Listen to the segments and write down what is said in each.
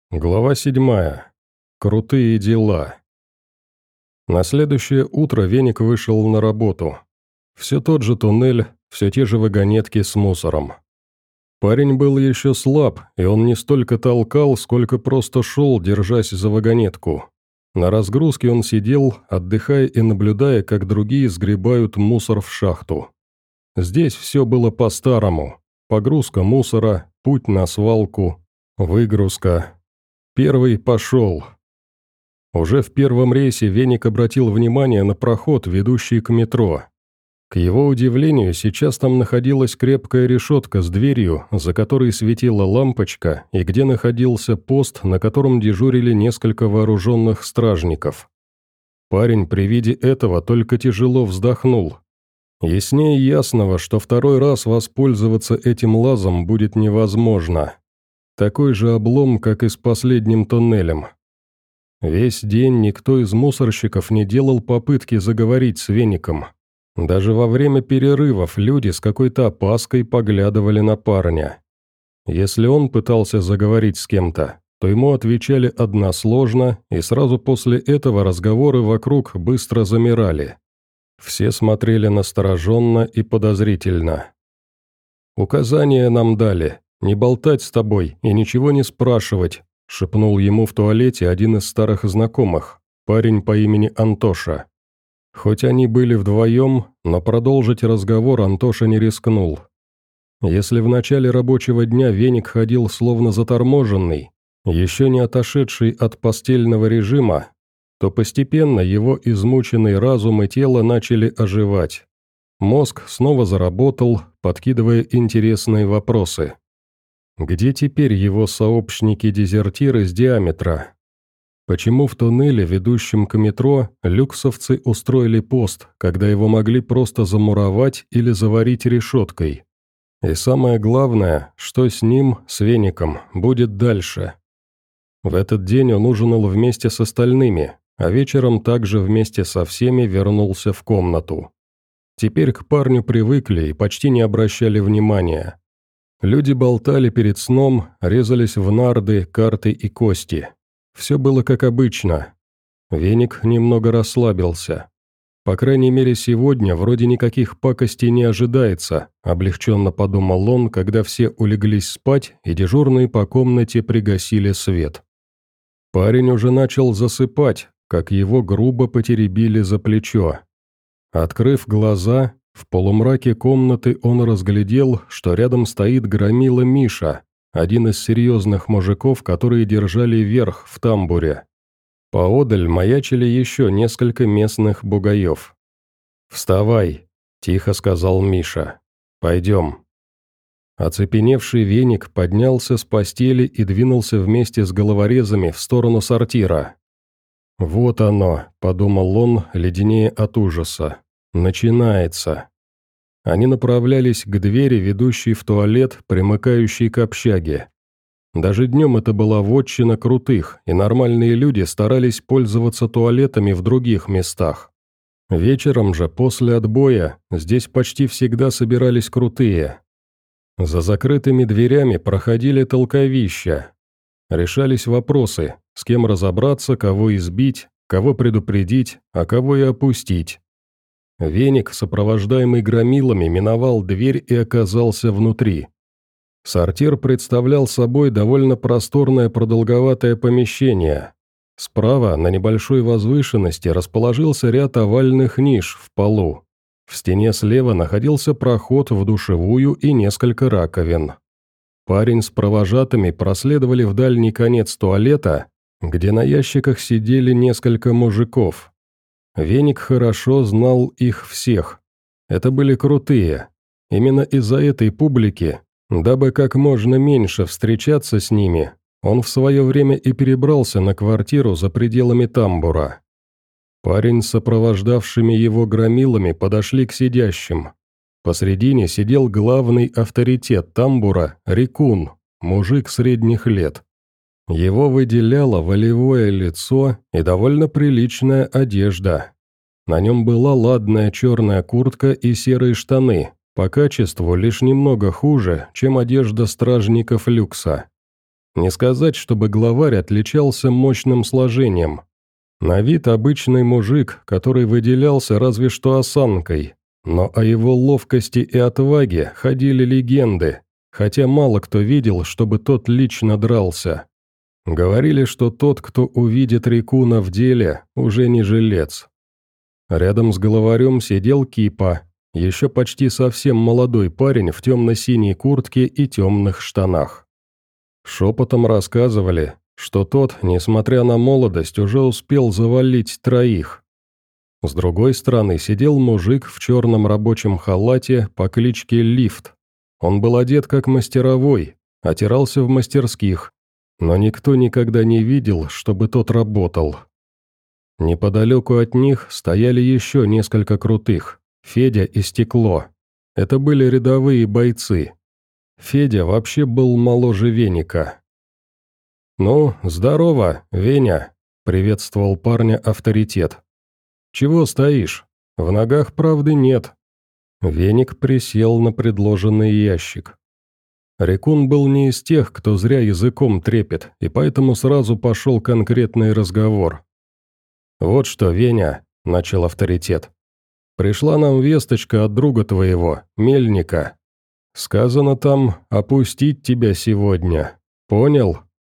Глава 7. Крутые дела. На следующее утро Веник вышел на работу. Все тот же туннель, все те же вагонетки с мусором. Парень был еще слаб, и он не столько толкал, сколько просто шел, держась за вагонетку. На разгрузке он сидел, отдыхая и наблюдая, как другие сгребают мусор в шахту. Здесь все было по-старому. Погрузка мусора, путь на свалку, выгрузка. Первый пошел. Уже в первом рейсе Веник обратил внимание на проход, ведущий к метро. К его удивлению, сейчас там находилась крепкая решетка с дверью, за которой светила лампочка, и где находился пост, на котором дежурили несколько вооруженных стражников. Парень при виде этого только тяжело вздохнул. Яснее ясного, что второй раз воспользоваться этим лазом будет невозможно. Такой же облом, как и с последним туннелем. Весь день никто из мусорщиков не делал попытки заговорить с Веником. Даже во время перерывов люди с какой-то опаской поглядывали на парня. Если он пытался заговорить с кем-то, то ему отвечали односложно, и сразу после этого разговоры вокруг быстро замирали. Все смотрели настороженно и подозрительно. «Указания нам дали. Не болтать с тобой и ничего не спрашивать», — шепнул ему в туалете один из старых знакомых, парень по имени Антоша. Хоть они были вдвоем, но продолжить разговор Антоша не рискнул. Если в начале рабочего дня Веник ходил словно заторможенный, еще не отошедший от постельного режима, то постепенно его измученный разум и тело начали оживать. Мозг снова заработал, подкидывая интересные вопросы. Где теперь его сообщники-дезертиры с диаметра? Почему в туннеле, ведущем к метро, люксовцы устроили пост, когда его могли просто замуровать или заварить решеткой? И самое главное, что с ним, с Веником, будет дальше? В этот день он ужинал вместе с остальными, а вечером также вместе со всеми вернулся в комнату. Теперь к парню привыкли и почти не обращали внимания. Люди болтали перед сном, резались в нарды, карты и кости. Все было как обычно. Веник немного расслабился. По крайней мере сегодня вроде никаких пакостей не ожидается, облегченно подумал он, когда все улеглись спать и дежурные по комнате пригасили свет. Парень уже начал засыпать, как его грубо потеребили за плечо. Открыв глаза, в полумраке комнаты он разглядел, что рядом стоит громила Миша, один из серьезных мужиков, которые держали верх в тамбуре. Поодаль маячили еще несколько местных бугаев. «Вставай», – тихо сказал Миша. «Пойдем». Оцепеневший Веник поднялся с постели и двинулся вместе с головорезами в сторону сортира. «Вот оно», – подумал он, леденее от ужаса. «Начинается». Они направлялись к двери, ведущей в туалет, примыкающей к общаге. Даже днем это была вотчина крутых, и нормальные люди старались пользоваться туалетами в других местах. Вечером же, после отбоя, здесь почти всегда собирались крутые. За закрытыми дверями проходили толковища. Решались вопросы, с кем разобраться, кого избить, кого предупредить, а кого и опустить. Веник, сопровождаемый громилами, миновал дверь и оказался внутри. Сортир представлял собой довольно просторное продолговатое помещение. Справа, на небольшой возвышенности, расположился ряд овальных ниш в полу. В стене слева находился проход в душевую и несколько раковин. Парень с провожатыми проследовали в дальний конец туалета, где на ящиках сидели несколько мужиков. Веник хорошо знал их всех. Это были крутые. Именно из-за этой публики, дабы как можно меньше встречаться с ними, он в свое время и перебрался на квартиру за пределами тамбура. Парень с сопровождавшими его громилами подошли к сидящим. Посредине сидел главный авторитет тамбура – Рекун, мужик средних лет. Его выделяло волевое лицо и довольно приличная одежда. На нем была ладная черная куртка и серые штаны, по качеству лишь немного хуже, чем одежда стражников люкса. Не сказать, чтобы главарь отличался мощным сложением. На вид обычный мужик, который выделялся разве что осанкой, но о его ловкости и отваге ходили легенды, хотя мало кто видел, чтобы тот лично дрался. Говорили, что тот, кто увидит Рикуна в деле, уже не жилец. Рядом с главарем сидел Кипа, еще почти совсем молодой парень в темно-синей куртке и темных штанах. Шепотом рассказывали, что тот, несмотря на молодость, уже успел завалить 3. С другой стороны сидел мужик в черном рабочем халате по кличке Лифт. Он был одет как мастеровой, отирался в мастерских, но никто никогда не видел, чтобы тот работал. Неподалеку от них стояли еще несколько крутых, Федя и Стекло. Это были рядовые бойцы. Федя вообще был моложе Веника. «Ну, здорово, Веня», — приветствовал парня авторитет. «Чего стоишь? В ногах правды нет». Веник присел на предложенный ящик. Рикун был не из тех, кто зря языком трепет, и поэтому сразу пошел конкретный разговор. «Вот что, Веня», — начал авторитет, — «пришла нам весточка от друга твоего, Мельника. Сказано там опустить тебя сегодня. Понял?»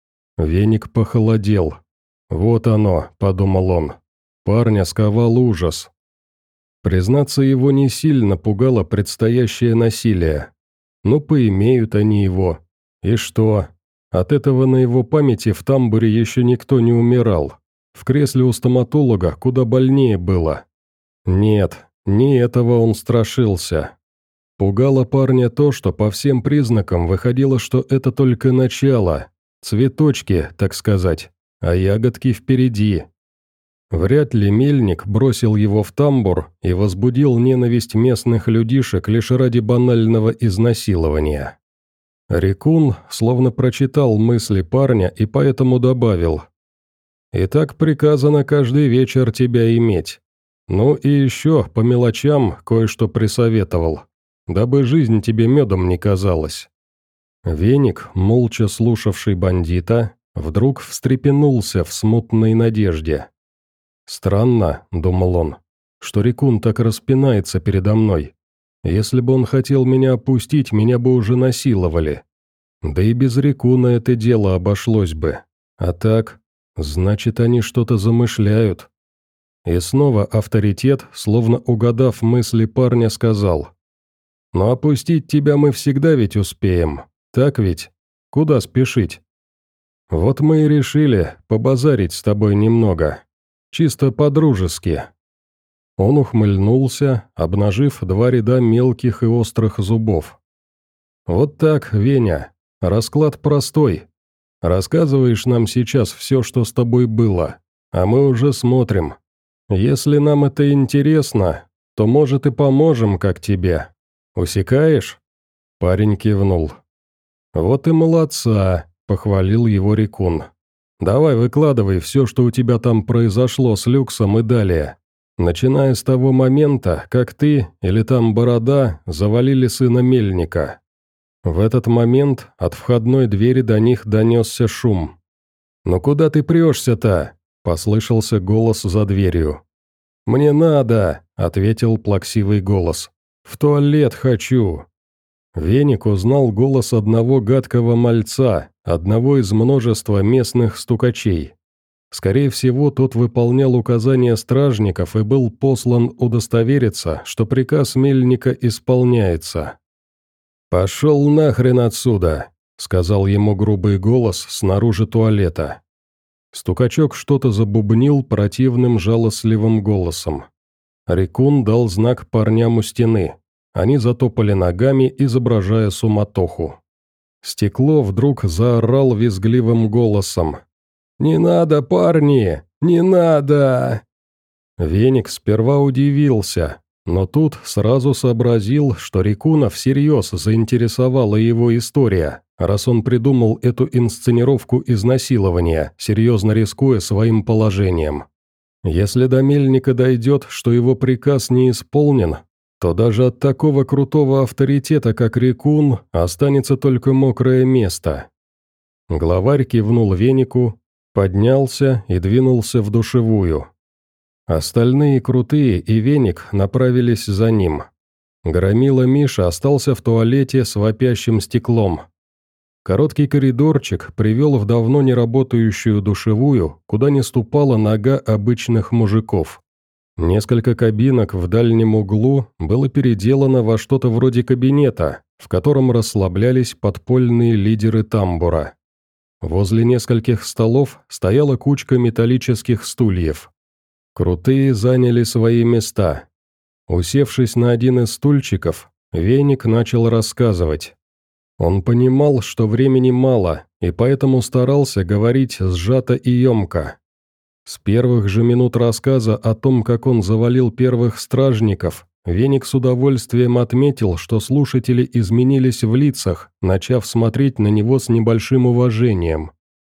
Веник похолодел. «Вот оно», — подумал он. Парня сковал ужас. Признаться, его не сильно пугало предстоящее насилие. Ну, поимеют они его. И что? От этого на его памяти в тамбуре еще никто не умирал. В кресле у стоматолога куда больнее было. Нет, не этого он страшился. Пугало парня то, что по всем признакам выходило, что это только начало. Цветочки, так сказать, а ягодки впереди. Вряд ли Мельник бросил его в тамбур и возбудил ненависть местных людишек лишь ради банального изнасилования. Рикун словно прочитал мысли парня и поэтому добавил: «И так приказано каждый вечер тебя иметь. Ну и еще по мелочам кое-что присоветовал, дабы жизнь тебе медом не казалась». Веник, молча слушавший бандита, вдруг встрепенулся в смутной надежде. «Странно», — думал он, — «что Рикун так распинается передо мной. Если бы он хотел меня опустить, меня бы уже насиловали. Да и без Рикуна это дело обошлось бы. А так, значит, они что-то замышляют». И снова авторитет, словно угадав мысли парня, сказал: «Но опустить тебя мы всегда ведь успеем. Так ведь? Куда спешить? Вот мы и решили побазарить с тобой немного. Чисто по-дружески». Он ухмыльнулся, обнажив 2 ряда мелких и острых зубов. «Вот так, Веня, расклад простой. Рассказываешь нам сейчас все, что с тобой было, а мы уже смотрим. Если нам это интересно, то, может, и поможем, как тебе. Усекаешь?» Парень кивнул. «Вот и молодца», — похвалил его Рикун. «Давай выкладывай все, что у тебя там произошло с Люксом и далее, начиная с того момента, как ты или там Борода завалили сына Мельника». В этот момент от входной двери до них донесся шум. «Ну куда ты прешься-то?» — послышался голос за дверью. «Мне надо», — ответил плаксивый голос. «В туалет хочу». Веник узнал голос одного гадкого мальца, одного из множества местных стукачей. Скорее всего, тот выполнял указания стражников и был послан удостовериться, что приказ Мельника исполняется. «Пошел нахрен отсюда», — сказал ему грубый голос снаружи туалета. Стукачок что-то забубнил противным жалостливым голосом. Рикун дал знак парням у стены. Они затопали ногами, изображая суматоху. Стекло вдруг заорал визгливым голосом: «Не надо, парни! Не надо!» Веник сперва удивился, но тут сразу сообразил, что Рикуна всерьез заинтересовала его история, раз он придумал эту инсценировку изнасилования, серьезно рискуя своим положением. Если до Мельника дойдет, что его приказ не исполнен, то даже от такого крутого авторитета, как Рикун, останется только мокрое место. Главарь кивнул венику, поднялся и двинулся в душевую. Остальные крутые и веник направились за ним. Громила Миша остался в туалете с вопящим стеклом. Короткий коридорчик привел в давно не работающую душевую, куда не ступала нога обычных мужиков. Несколько кабинок в дальнем углу было переделано во что-то вроде кабинета, в котором расслаблялись подпольные лидеры тамбура. Возле нескольких столов стояла кучка металлических стульев. Крутые заняли свои места. Усевшись на один из стульчиков, веник начал рассказывать. Он понимал, что времени мало, и поэтому старался говорить сжато и емко. С первых же минут рассказа о том, как он завалил первых стражников, веник с удовольствием отметил, что слушатели изменились в лицах, начав смотреть на него с небольшим уважением.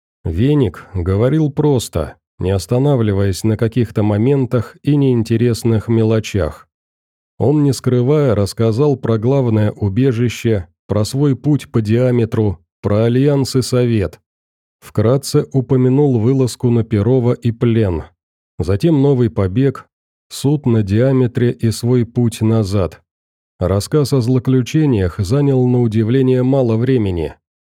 Веник говорил просто, не останавливаясь на каких-то моментах и неинтересных мелочах. Он, не скрывая, рассказал про главное убежище, про свой путь по диаметру, про альянс и совет. Вкратце упомянул вылазку на Перово и плен. Затем новый побег, суд на диаметре и свой путь назад. Рассказ о злоключениях занял на удивление мало времени.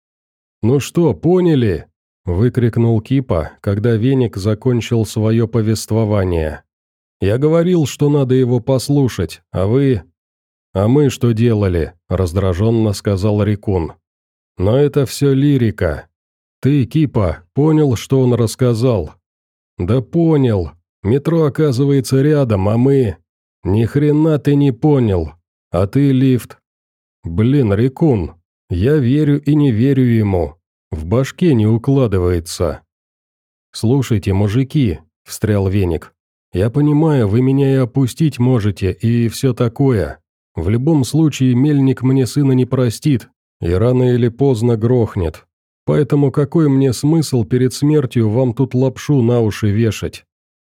«Ну что, поняли?» – выкрикнул Кипа, когда веник закончил свое повествование. «Я говорил, что надо его послушать, а вы...» «А мы что делали?» – раздраженно сказал Рикун. «Но это все лирика. Ты, Кипа, понял, что он рассказал?» «Да понял. Метро оказывается рядом, а мы...» «Ни хрена ты не понял. А ты, лифт...» «Блин, Рикун, я верю и не верю ему. В башке не укладывается». «Слушайте, мужики», – встрял веник, – «я понимаю, вы меня и опустить можете, и все такое. В любом случае мельник мне сына не простит, и рано или поздно грохнет. Поэтому какой мне смысл перед смертью вам тут лапшу на уши вешать?»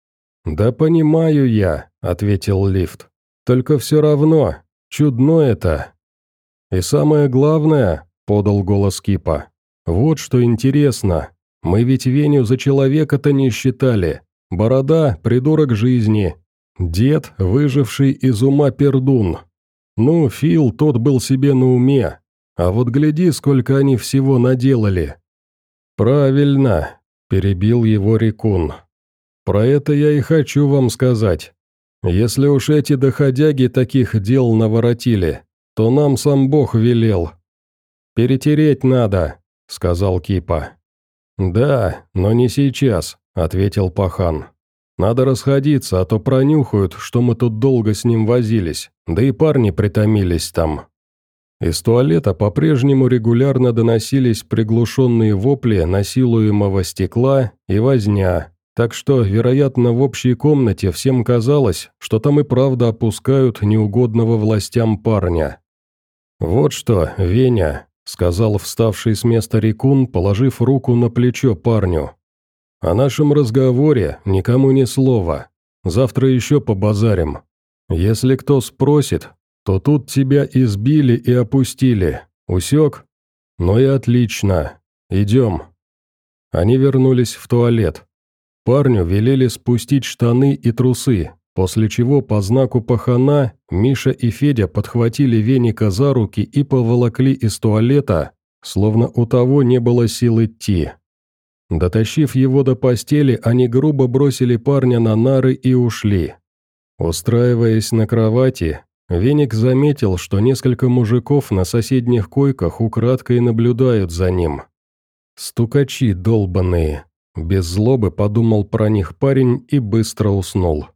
«Да понимаю я», — ответил лифт. «Только все равно, чудно это». «И самое главное», — подал голос Кипа, — «вот что интересно, мы ведь Веню за человека-то не считали. Борода — придурок жизни. Дед, выживший из ума пердун. Ну, Фил тот был себе на уме, а вот гляди, сколько они всего наделали». «Правильно», – перебил его Рикун. «Про это я и хочу вам сказать. Если уж эти доходяги таких дел наворотили, то нам сам Бог велел». «Перетереть надо», – сказал Кипа. «Да, но не сейчас», – ответил Пахан. «Надо расходиться, а то пронюхают, что мы тут долго с ним возились, да и парни притомились там». Из туалета по-прежнему регулярно доносились приглушенные вопли насилуемого стекла и возня, так что, вероятно, в общей комнате всем казалось, что там и правда опускают неугодного властям парня. «Вот что, Веня», — сказал вставший с места Рикун, положив руку на плечо парню. «О нашем разговоре никому ни слова. Завтра еще побазарим. Если кто спросит, то тут тебя избили и опустили. Усек? Ну и отлично. Идем». Они вернулись в туалет. Парню велели спустить штаны и трусы, после чего по знаку Пахана Миша и Федя подхватили веника за руки и поволокли из туалета, словно у того не было сил идти. Дотащив его до постели, они грубо бросили парня на нары и ушли. Устраиваясь на кровати, веник заметил, что несколько мужиков на соседних койках украдкой наблюдают за ним. «Стукачи долбаные», – без злобы подумал про них парень и быстро уснул.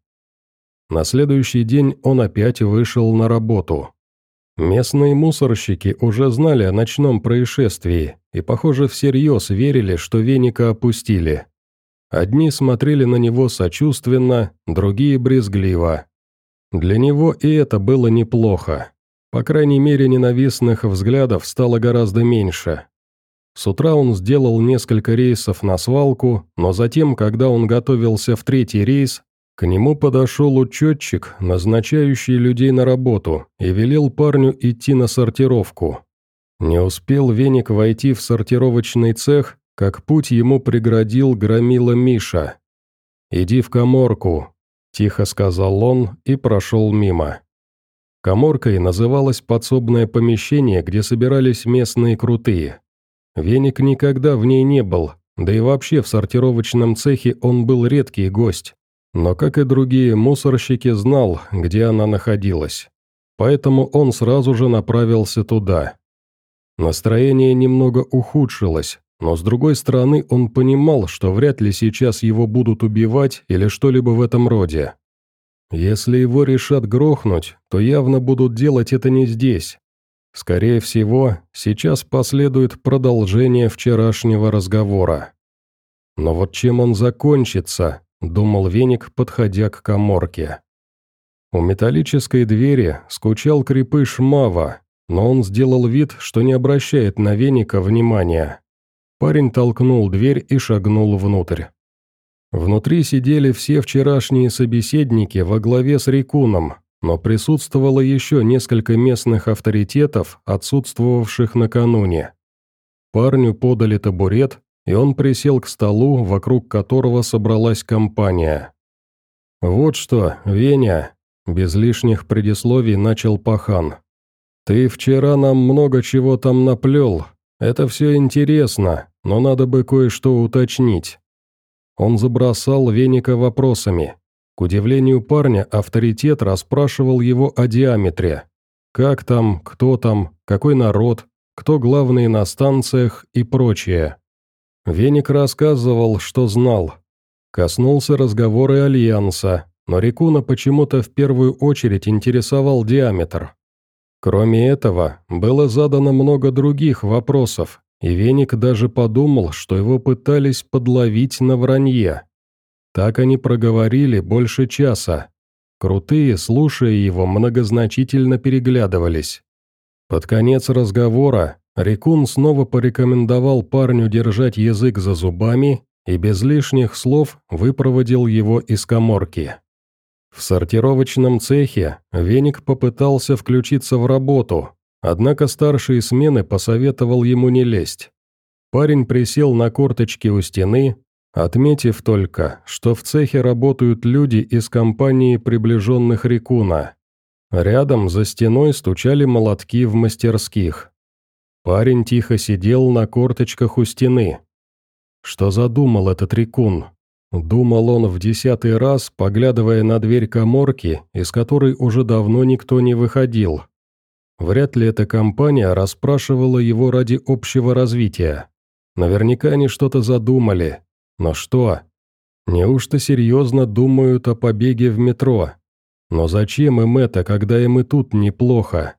На следующий день он опять вышел на работу. Местные мусорщики уже знали о ночном происшествии и, похоже, всерьез верили, что веника опустили. Одни смотрели на него сочувственно, другие брезгливо. Для него и это было неплохо. По крайней мере, ненавистных взглядов стало гораздо меньше. С утра он сделал несколько рейсов на свалку, но затем, когда он готовился в третий рейс, к нему подошел учетчик, назначающий людей на работу, и велел парню идти на сортировку. Не успел веник войти в сортировочный цех, как путь ему преградил громила Миша. «Иди в каморку», – тихо сказал он и прошел мимо. Каморкой называлось подсобное помещение, где собирались местные крутые. Веник никогда в ней не был, да и вообще в сортировочном цехе он был редкий гость. Но, как и другие мусорщики, знал, где она находилась. Поэтому он сразу же направился туда. Настроение немного ухудшилось, но с другой стороны он понимал, что вряд ли сейчас его будут убивать или что-либо в этом роде. Если его решат грохнуть, то явно будут делать это не здесь. Скорее всего, сейчас последует продолжение вчерашнего разговора. Но вот чем он закончится, думал Веник, подходя к каморке. У металлической двери скучал крепыш Мава, но он сделал вид, что не обращает на Веника внимания. Парень толкнул дверь и шагнул внутрь. Внутри сидели все вчерашние собеседники во главе с Рикуном, но присутствовало еще несколько местных авторитетов, отсутствовавших накануне. Парню подали табурет, и он присел к столу, вокруг которого собралась компания. «Вот что, Веня», – без лишних предисловий начал Пахан. «Ты вчера нам много чего там наплел. Это все интересно, но надо бы кое-что уточнить». Он забросал Веника вопросами. К удивлению парня, авторитет расспрашивал его о диаметре. Как там, кто там, какой народ, кто главный на станциях и прочее. Веник рассказывал, что знал. Коснулся разговора Альянса, но Рикуна почему-то в первую очередь интересовал диаметр. Кроме этого, было задано много других вопросов, и Веник даже подумал, что его пытались подловить на вранье. Так они проговорили больше часа. Крутые, слушая его, многозначительно переглядывались. Под конец разговора Рикун снова порекомендовал парню держать язык за зубами и без лишних слов выпроводил его из каморки. В сортировочном цехе Веник попытался включиться в работу, однако старший смены посоветовал ему не лезть. Парень присел на корточки у стены, отметив только, что в цехе работают люди из компании приближенных Рикуна. Рядом за стеной стучали молотки в мастерских. Парень тихо сидел на корточках у стены. Что задумал этот Рикун? Думал он в 10-й раз, поглядывая на дверь каморки, из которой уже давно никто не выходил. Вряд ли эта компания расспрашивала его ради общего развития. Наверняка они что-то задумали. Но что? Неужто серьезно думают о побеге в метро? Но зачем им это, когда им и тут неплохо?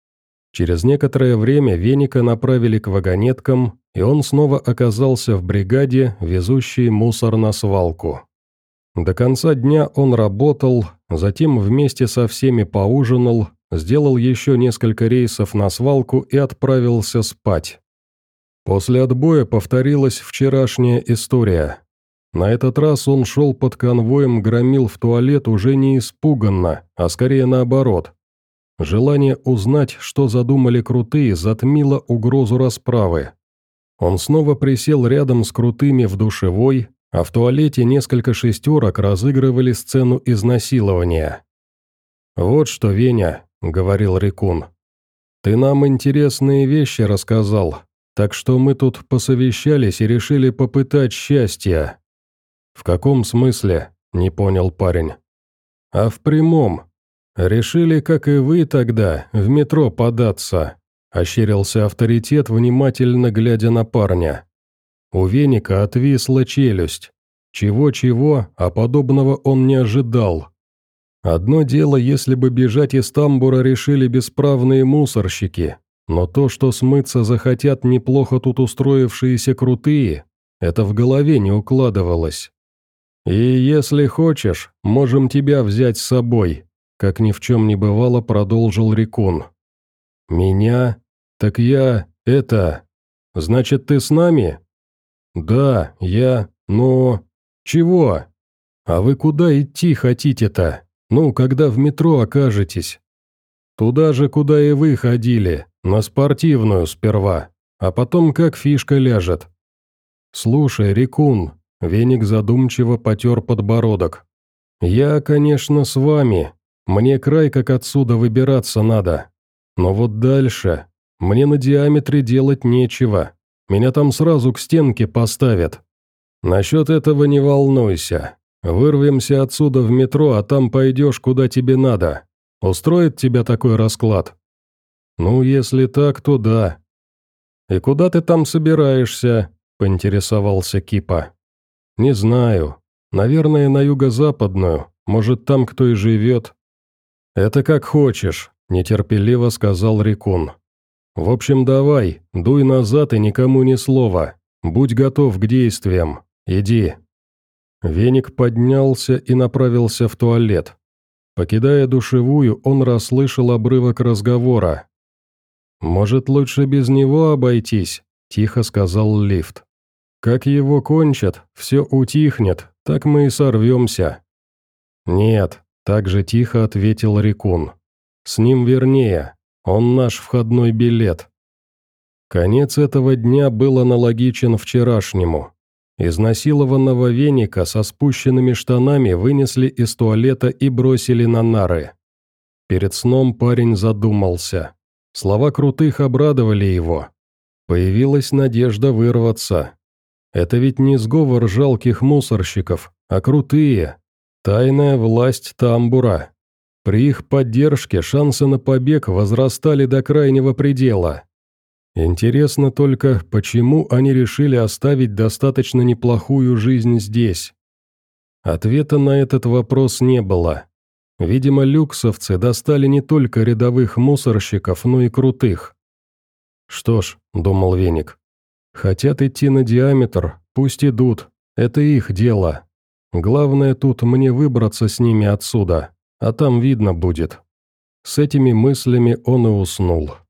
Через некоторое время Веника направили к вагонеткам, и он снова оказался в бригаде, везущей мусор на свалку. До конца дня он работал, затем вместе со всеми поужинал, сделал еще несколько рейсов на свалку и отправился спать. После отбоя повторилась вчерашняя история. На этот раз он шел под конвоем, громил в туалет уже не испуганно, а скорее наоборот. Желание узнать, что задумали крутые, затмило угрозу расправы. Он снова присел рядом с крутыми в душевой, а в туалете несколько шестерок разыгрывали сцену изнасилования. «Вот что, Веня», — говорил Рикун, — «ты нам интересные вещи рассказал, так что мы тут посовещались и решили попытать счастья». «В каком смысле?» – не понял парень. «А в прямом. Решили, как и вы тогда, в метро податься», – ощерился авторитет, внимательно глядя на парня. У Веника отвисла челюсть. Чего-чего, а подобного он не ожидал. Одно дело, если бы бежать из тамбура решили бесправные мусорщики, но то, что смыться захотят неплохо тут устроившиеся крутые, это в голове не укладывалось. «И если хочешь, можем тебя взять с собой», — как ни в чем не бывало, продолжил Рикун. «Меня? Так я... Значит, ты с нами?» «Да, я... но... чего? А вы куда идти хотите-то? Ну, когда в метро окажетесь?» «Туда же, куда и вы ходили, на спортивную сперва, а потом как фишка ляжет». «Слушай, Рикун», — Веник задумчиво потер подбородок. «Я, конечно, с вами. Мне край как отсюда выбираться надо. Но вот дальше. Мне на диаметре делать нечего. Меня там сразу к стенке поставят. Насчет этого не волнуйся. Вырвемся отсюда в метро, а там пойдешь, куда тебе надо. Устроит тебя такой расклад?» «Ну, если так, то да». «И куда ты там собираешься?» – поинтересовался Кипа. «Не знаю. Наверное, на юго-западную. Может, там кто и живет». «Это как хочешь», – нетерпеливо сказал Рикун. «В общем, давай, дуй назад и никому ни слова. Будь готов к действиям. Иди». Веник поднялся и направился в туалет. Покидая душевую, он расслышал обрывок разговора. «Может, лучше без него обойтись?» – тихо сказал лифт. «Как его кончат, все утихнет, так мы и сорвемся». «Нет», – так же тихо ответил Рикун. «С ним вернее, он наш входной билет». Конец этого дня был аналогичен вчерашнему. Изнасилованного Веника со спущенными штанами вынесли из туалета и бросили на нары. Перед сном парень задумался. Слова Крутых обрадовали его. Появилась надежда вырваться. Это ведь не сговор жалких мусорщиков, а Крутые. Тайная власть тамбура. При их поддержке шансы на побег возрастали до крайнего предела. Интересно только, почему они решили оставить достаточно неплохую жизнь здесь? Ответа на этот вопрос не было. Видимо, люксовцы достали не только рядовых мусорщиков, но и Крутых. «Что ж», — думал Веник, — «хотят идти на диаметр, пусть идут, это их дело. Главное тут мне выбраться с ними отсюда, а там видно будет». С этими мыслями он и уснул.